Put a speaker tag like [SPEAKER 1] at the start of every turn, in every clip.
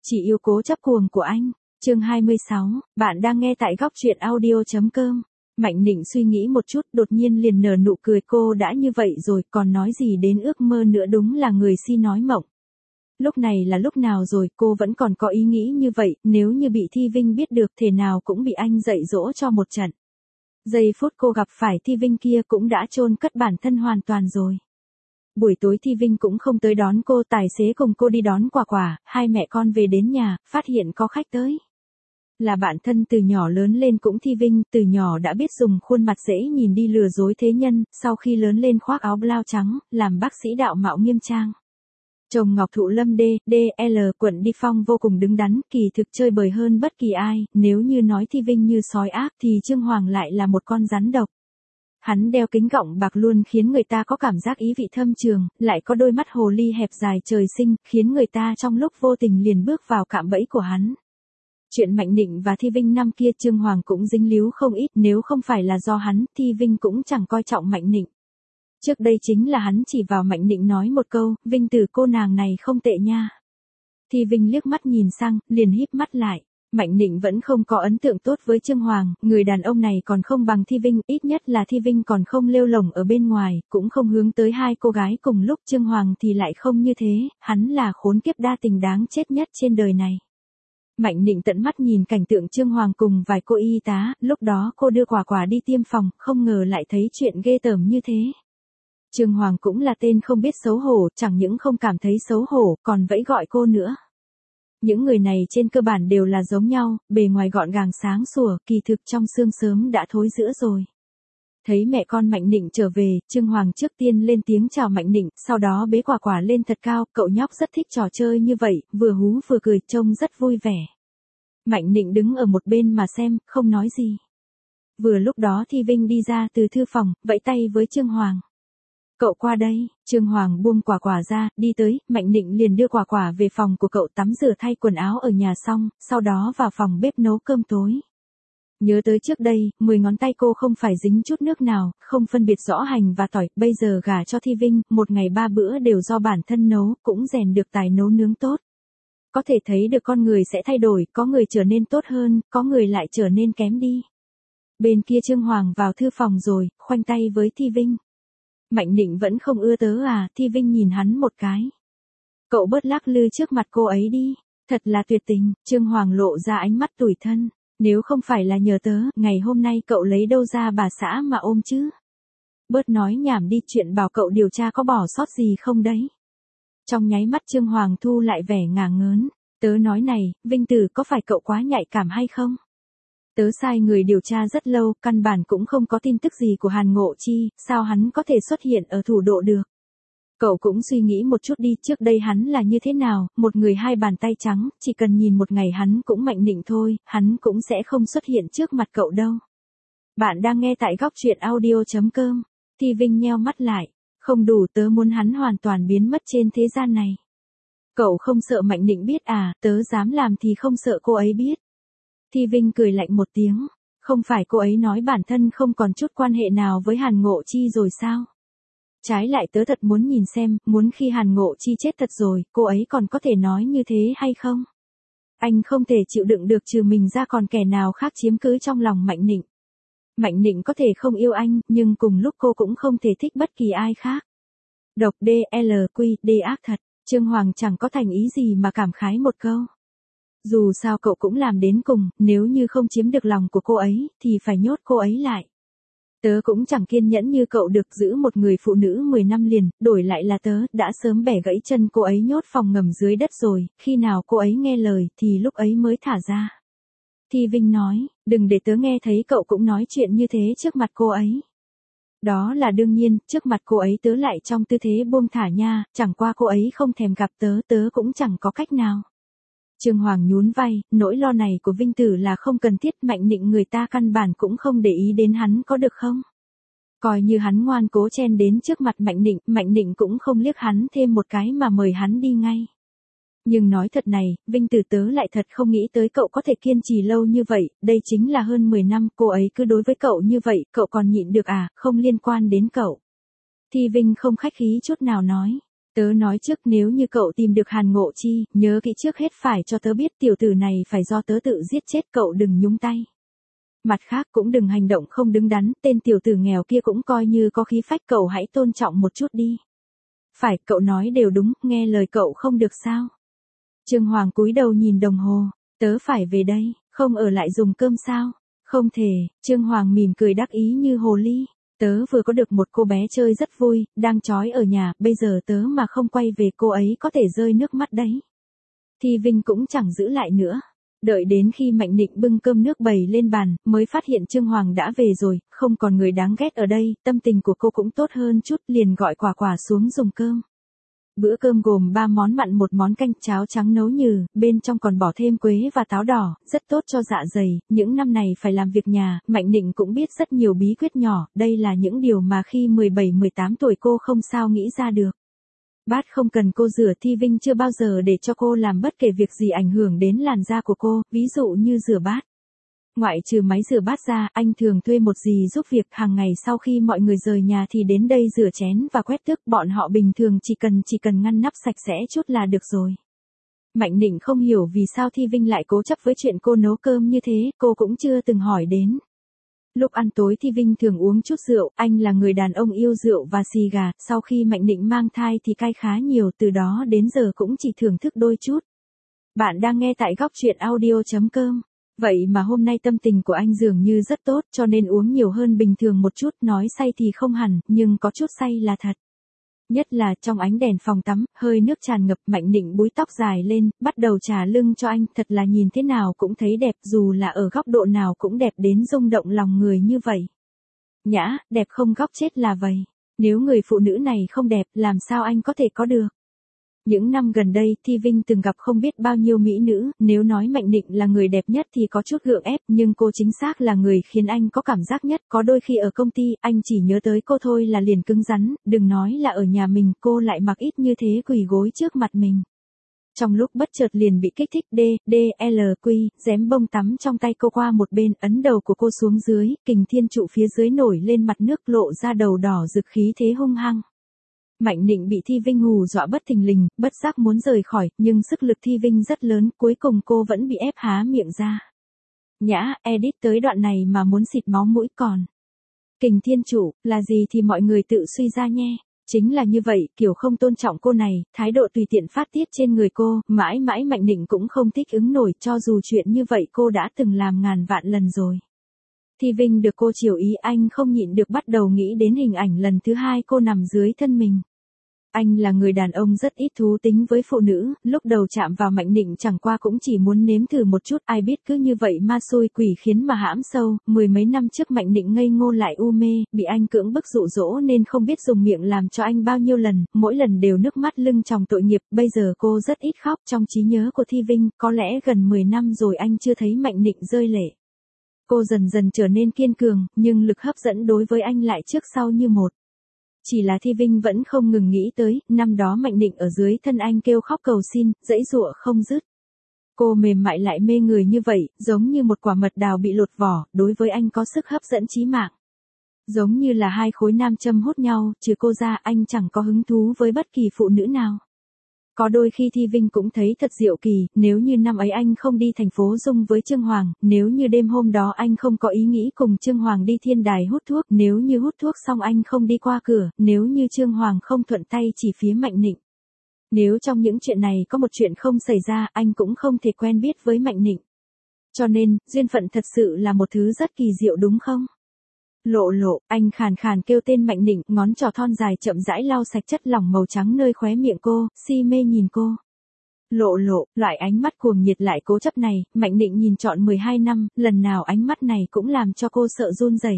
[SPEAKER 1] Chị yêu cố chấp cuồng của anh. Chương 26, bạn đang nghe tại góc truyện audio.com. Mạnh Nịnh suy nghĩ một chút, đột nhiên liền nở nụ cười, cô đã như vậy rồi, còn nói gì đến ước mơ nữa, đúng là người si nói mộng. Lúc này là lúc nào rồi, cô vẫn còn có ý nghĩ như vậy, nếu như bị Thi Vinh biết được, thể nào cũng bị anh dạy dỗ cho một trận. Giây phút cô gặp phải Thi Vinh kia cũng đã chôn cất bản thân hoàn toàn rồi. Buổi tối Thi Vinh cũng không tới đón cô, tài xế cùng cô đi đón Quả Quả, hai mẹ con về đến nhà, phát hiện có khách tới. Là bạn thân từ nhỏ lớn lên cũng Thi Vinh, từ nhỏ đã biết dùng khuôn mặt dễ nhìn đi lừa dối thế nhân, sau khi lớn lên khoác áo blau trắng, làm bác sĩ đạo mạo nghiêm trang. Chồng Ngọc Thụ Lâm D.L. quận Đi Phong vô cùng đứng đắn, kỳ thực chơi bời hơn bất kỳ ai, nếu như nói Thi Vinh như sói ác thì Trương Hoàng lại là một con rắn độc. Hắn đeo kính gọng bạc luôn khiến người ta có cảm giác ý vị thâm trường, lại có đôi mắt hồ ly hẹp dài trời sinh, khiến người ta trong lúc vô tình liền bước vào cạm bẫy của hắn. Chuyện Mạnh Nịnh và Thi Vinh năm kia Trương Hoàng cũng dính líu không ít, nếu không phải là do hắn, Thi Vinh cũng chẳng coi trọng Mạnh Nịnh. Trước đây chính là hắn chỉ vào Mạnh Nịnh nói một câu, Vinh tử cô nàng này không tệ nha. Thi Vinh liếc mắt nhìn sang, liền híp mắt lại. Mạnh Nịnh vẫn không có ấn tượng tốt với Trương Hoàng, người đàn ông này còn không bằng Thi Vinh, ít nhất là Thi Vinh còn không lêu lổng ở bên ngoài, cũng không hướng tới hai cô gái cùng lúc, Trương Hoàng thì lại không như thế, hắn là khốn kiếp đa tình đáng chết nhất trên đời này. Mạnh Nịnh tận mắt nhìn cảnh tượng Trương Hoàng cùng vài cô y tá, lúc đó cô đưa Quả Quả đi tiêm phòng, không ngờ lại thấy chuyện ghê tởm như thế. Trương Hoàng cũng là tên không biết xấu hổ, chẳng những không cảm thấy xấu hổ, còn vẫy gọi cô nữa. Những người này trên cơ bản đều là giống nhau, bề ngoài gọn gàng sáng sủa, kỳ thực trong xương sớm đã thối rữa rồi. Thấy mẹ con Mạnh Nịnh trở về, Trương Hoàng trước tiên lên tiếng chào Mạnh Nịnh, sau đó bế Quả Quả lên thật cao, cậu nhóc rất thích trò chơi như vậy, vừa hú vừa cười, trông rất vui vẻ. Mạnh Nịnh đứng ở một bên mà xem, không nói gì. Vừa lúc đó Thi Vinh đi ra từ thư phòng, vẫy tay với Trương Hoàng. Cậu qua đây, Trương Hoàng buông Quả Quả ra, đi tới, Mạnh Nịnh liền đưa Quả Quả về phòng của cậu tắm rửa thay quần áo ở nhà xong, sau đó vào phòng bếp nấu cơm tối. Nhớ tới trước đây, 10 ngón tay cô không phải dính chút nước nào, không phân biệt rõ hành và tỏi, bây giờ gả cho Thi Vinh, một ngày 3 bữa đều do bản thân nấu, cũng rèn được tài nấu nướng tốt. Có thể thấy được con người sẽ thay đổi, có người trở nên tốt hơn, có người lại trở nên kém đi. Bên kia Trương Hoàng vào thư phòng rồi, khoanh tay với Thi Vinh. Mạnh Nịnh vẫn không ưa tớ à, Thi Vinh nhìn hắn một cái. Cậu bớt lắc lư trước mặt cô ấy đi, thật là tuyệt tình, Trương Hoàng lộ ra ánh mắt tủi thân. Nếu không phải là nhờ tớ, ngày hôm nay cậu lấy đâu ra bà xã mà ôm chứ? Bớt nói nhảm đi, chuyện bảo cậu điều tra có bỏ sót gì không đấy? Trong nháy mắt Trương Hoàng thu lại vẻ ngả ngớn. Tớ nói này, Vinh tử có phải cậu quá nhạy cảm hay không? Tớ sai người điều tra rất lâu, căn bản cũng không có tin tức gì của Hàn Ngộ Chi, sao hắn có thể xuất hiện ở thủ độ được? Cậu cũng suy nghĩ một chút đi, trước đây hắn là như thế nào, một người hai bàn tay trắng, chỉ cần nhìn một ngày hắn cũng Mạnh Nịnh thôi, hắn cũng sẽ không xuất hiện trước mặt cậu đâu. Bạn đang nghe tại góc truyện audio.com. Thi Vinh nheo mắt lại, không đủ, tớ muốn hắn hoàn toàn biến mất trên thế gian này. Cậu không sợ Mạnh Nịnh biết à, tớ dám làm thì không sợ cô ấy biết. Thi Vinh cười lạnh một tiếng, không phải cô ấy nói bản thân không còn chút quan hệ nào với Hàn Ngộ Chi rồi sao? Trái lại tớ thật muốn nhìn xem, muốn khi Hàn Ngộ Chi chết thật rồi, cô ấy còn có thể nói như thế hay không? Anh không thể chịu đựng được trừ mình ra còn kẻ nào khác chiếm cứ trong lòng Mạnh Nịnh. Mạnh Nịnh có thể không yêu anh, nhưng cùng lúc cô cũng không thể thích bất kỳ ai khác. Độc D.L.Q.D ác thật, Trương Hoàng chẳng có thành ý gì mà cảm khái một câu. Dù sao cậu cũng làm đến cùng, nếu như không chiếm được lòng của cô ấy, thì phải nhốt cô ấy lại. Tớ cũng chẳng kiên nhẫn như cậu được giữ một người phụ nữ 10 năm liền, đổi lại là tớ, đã sớm bẻ gãy chân cô ấy nhốt phòng ngầm dưới đất rồi, khi nào cô ấy nghe lời thì lúc ấy mới thả ra. Thi Vinh nói, đừng để tớ nghe thấy cậu cũng nói chuyện như thế trước mặt cô ấy. Đó là đương nhiên, trước mặt cô ấy tớ lại trong tư thế buông thả nha, chẳng qua cô ấy không thèm gặp tớ, tớ cũng chẳng có cách nào. Trương Hoàng nhún vai, nỗi lo này của Vinh tử là không cần thiết, Mạnh Nịnh người ta căn bản cũng không để ý đến hắn có được không? Coi như hắn ngoan cố chen đến trước mặt Mạnh Nịnh cũng không liếc hắn thêm một cái mà mời hắn đi ngay. Nhưng nói thật này, Vinh tử tớ lại thật không nghĩ tới cậu có thể kiên trì lâu như vậy, đây chính là hơn 10 năm, cô ấy cứ đối với cậu như vậy, cậu còn nhịn được à, không liên quan đến cậu. Thi Vinh không khách khí chút nào nói. Tớ nói trước nếu như cậu tìm được Hàn Ngộ Chi, nhớ kỹ trước hết phải cho tớ biết tiểu tử này phải do tớ tự giết chết, cậu đừng nhúng tay. Mặt khác cũng đừng hành động không đứng đắn, tên tiểu tử nghèo kia cũng coi như có khí phách, cậu hãy tôn trọng một chút đi. Phải, cậu nói đều đúng, nghe lời cậu không được sao? Trương Hoàng cúi đầu nhìn đồng hồ, tớ phải về đây, không ở lại dùng cơm sao? Không thể, Trương Hoàng mỉm cười đắc ý như hồ ly. Tớ vừa có được một cô bé chơi rất vui, đang trói ở nhà, bây giờ tớ mà không quay về cô ấy có thể rơi nước mắt đấy. Thi Vinh cũng chẳng giữ lại nữa. Đợi đến khi Mạnh Nịnh bưng cơm nước bày lên bàn, mới phát hiện Trương Hoàng đã về rồi, không còn người đáng ghét ở đây, tâm tình của cô cũng tốt hơn chút, liền gọi Quả Quả xuống dùng cơm. Bữa cơm gồm 3 món mặn, 1 món canh, cháo trắng nấu nhừ, bên trong còn bỏ thêm quế và táo đỏ, rất tốt cho dạ dày. Những năm này phải làm việc nhà, Mạnh Nịnh cũng biết rất nhiều bí quyết nhỏ, đây là những điều mà khi 17-18 tuổi cô không sao nghĩ ra được. Bát không cần cô rửa, Thi Vinh chưa bao giờ để cho cô làm bất kể việc gì ảnh hưởng đến làn da của cô, ví dụ như rửa bát. Ngoại trừ máy rửa bát ra, anh thường thuê một dì giúp việc, hàng ngày sau khi mọi người rời nhà thì đến đây rửa chén và quét tước, bọn họ bình thường chỉ cần ngăn nắp sạch sẽ chút là được rồi. Mạnh Nịnh không hiểu vì sao Thi Vinh lại cố chấp với chuyện cô nấu cơm như thế, cô cũng chưa từng hỏi đến. Lúc ăn tối Thi Vinh thường uống chút rượu, anh là người đàn ông yêu rượu và xì gà, sau khi Mạnh Nịnh mang thai thì cai khá nhiều, từ đó đến giờ cũng chỉ thưởng thức đôi chút. Bạn đang nghe tại góc truyện audio.com. Vậy mà hôm nay tâm tình của anh dường như rất tốt, cho nên uống nhiều hơn bình thường một chút, nói say thì không hẳn, nhưng có chút say là thật. Nhất là trong ánh đèn phòng tắm, hơi nước tràn ngập, Mạnh Nịnh búi tóc dài lên, bắt đầu chà lưng cho anh, thật là nhìn thế nào cũng thấy đẹp, dù là ở góc độ nào cũng đẹp đến rung động lòng người như vậy. Nhã, đẹp không góc chết là vậy. Nếu người phụ nữ này không đẹp, làm sao anh có thể có được? Những năm gần đây, Thi Vinh từng gặp không biết bao nhiêu mỹ nữ, nếu nói Mạnh Nịnh là người đẹp nhất thì có chút gượng ép, nhưng cô chính xác là người khiến anh có cảm giác nhất, có đôi khi ở công ty, anh chỉ nhớ tới cô thôi là liền cứng rắn, đừng nói là ở nhà mình, cô lại mặc ít như thế quỳ gối trước mặt mình. Trong lúc bất chợt liền bị kích thích, dém bông tắm trong tay cô qua một bên, ấn đầu của cô xuống dưới, kình thiên trụ phía dưới nổi lên mặt nước, lộ ra đầu đỏ rực, khí thế hung hăng. Mạnh Nịnh bị Thi Vinh hù dọa bất thình lình, bất giác muốn rời khỏi, nhưng sức lực Thi Vinh rất lớn, cuối cùng cô vẫn bị ép há miệng ra. Nhã, edit tới đoạn này mà muốn xịt máu mũi còn. Kình thiên trụ, là gì thì mọi người tự suy ra nhé. Chính là như vậy, kiểu không tôn trọng cô này, thái độ tùy tiện phát tiết trên người cô, mãi mãi Mạnh Nịnh cũng không thích ứng nổi, cho dù chuyện như vậy cô đã từng làm ngàn vạn lần rồi. Thi Vinh được cô chiều ý, anh không nhịn được bắt đầu nghĩ đến hình ảnh lần thứ hai cô nằm dưới thân mình. Anh là người đàn ông rất ít thú tính với phụ nữ, lúc đầu chạm vào Mạnh Nịnh chẳng qua cũng chỉ muốn nếm thử một chút, ai biết cứ như vậy ma xui quỷ khiến mà hãm sâu. 10 mấy năm trước Mạnh Nịnh ngây ngô lại u mê, bị anh cưỡng bức dụ dỗ nên không biết dùng miệng làm cho anh bao nhiêu lần, mỗi lần đều nước mắt lưng tròng tội nghiệp, bây giờ cô rất ít khóc, trong trí nhớ của Thi Vinh, có lẽ gần 10 năm rồi anh chưa thấy Mạnh Nịnh rơi lệ. Cô dần dần trở nên kiên cường, nhưng lực hấp dẫn đối với anh lại trước sau như một. Chỉ là Thi Vinh vẫn không ngừng nghĩ tới, năm đó Mạnh Nịnh ở dưới thân anh kêu khóc cầu xin, giãy giụa không dứt. Cô mềm mại lại mê người như vậy, giống như một quả mật đào bị lột vỏ, đối với anh có sức hấp dẫn chí mạng. Giống như là hai khối nam châm hút nhau, trừ cô ra anh chẳng có hứng thú với bất kỳ phụ nữ nào. Có đôi khi Thi Vinh cũng thấy thật diệu kỳ, nếu như năm ấy anh không đi thành phố Dung với Trương Hoàng, nếu như đêm hôm đó anh không có ý nghĩ cùng Trương Hoàng đi thiên đài hút thuốc, nếu như hút thuốc xong anh không đi qua cửa, nếu như Trương Hoàng không thuận tay chỉ phía Mạnh Nịnh. Nếu trong những chuyện này có một chuyện không xảy ra, anh cũng không thể quen biết với Mạnh Nịnh. Cho nên, duyên phận thật sự là một thứ rất kỳ diệu đúng không? Lộ lộ, anh khàn khàn kêu tên Mạnh Nịnh, ngón trỏ thon dài chậm rãi lau sạch chất lỏng màu trắng nơi khóe miệng cô, si mê nhìn cô. Lộ lộ, loại ánh mắt cuồng nhiệt lại cố chấp này, Mạnh Nịnh nhìn trọn 12 năm, lần nào ánh mắt này cũng làm cho cô sợ run rẩy.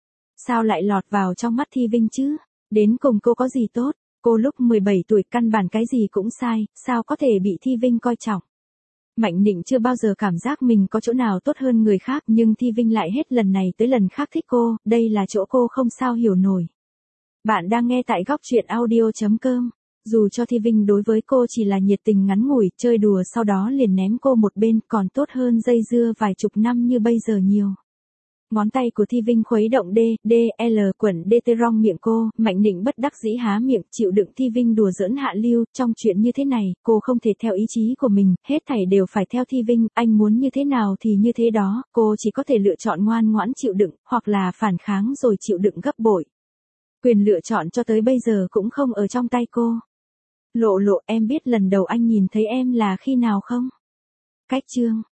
[SPEAKER 1] Sao lại lọt vào trong mắt Thi Vinh chứ? Đến cùng cô có gì tốt? Cô lúc 17 tuổi căn bản cái gì cũng sai, sao có thể bị Thi Vinh coi trọng? Mạnh Nịnh chưa bao giờ cảm giác mình có chỗ nào tốt hơn người khác, nhưng Thi Vinh lại hết lần này tới lần khác thích cô, đây là chỗ cô không sao hiểu nổi. Bạn đang nghe tại góc truyện audio.com. Dù cho Thi Vinh đối với cô chỉ là nhiệt tình ngắn ngủi, chơi đùa sau đó liền ném cô một bên, còn tốt hơn dây dưa vài chục năm như bây giờ nhiều. Ngón tay của Thi Vinh khuấy động D, quẩn DT rong miệng cô, Mạnh Nịnh bất đắc dĩ há miệng, chịu đựng Thi Vinh đùa giỡn hạ lưu, trong chuyện như thế này, cô không thể theo ý chí của mình, hết thảy đều phải theo Thi Vinh, anh muốn như thế nào thì như thế đó, cô chỉ có thể lựa chọn ngoan ngoãn chịu đựng, hoặc là phản kháng rồi chịu đựng gấp bội. Quyền lựa chọn cho tới bây giờ cũng không ở trong tay cô. Lộ lộ, em biết lần đầu anh nhìn thấy em là khi nào không? Cách chương